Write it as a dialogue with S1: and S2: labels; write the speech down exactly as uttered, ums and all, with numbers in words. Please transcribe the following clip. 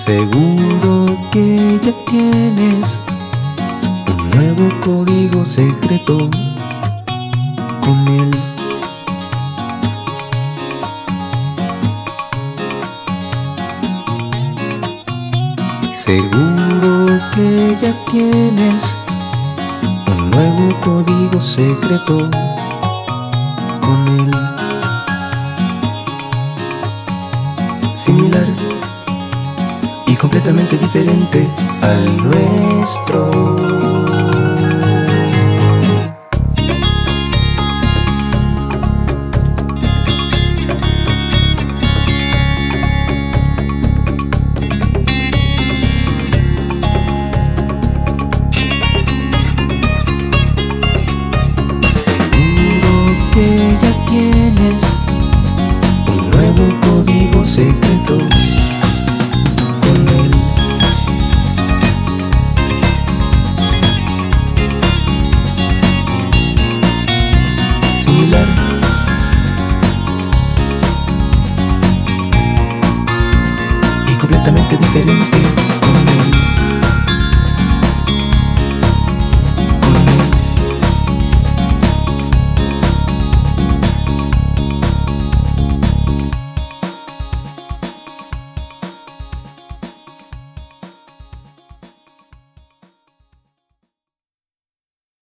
S1: Seguro que ya tienes un nuevo código secreto con él. Seguro que ya tienes un nuevo código secreto con él. Similar y completamente diferente al nuestro. Que ya tienes un nuevo código secreto con él. Similar y completamente diferente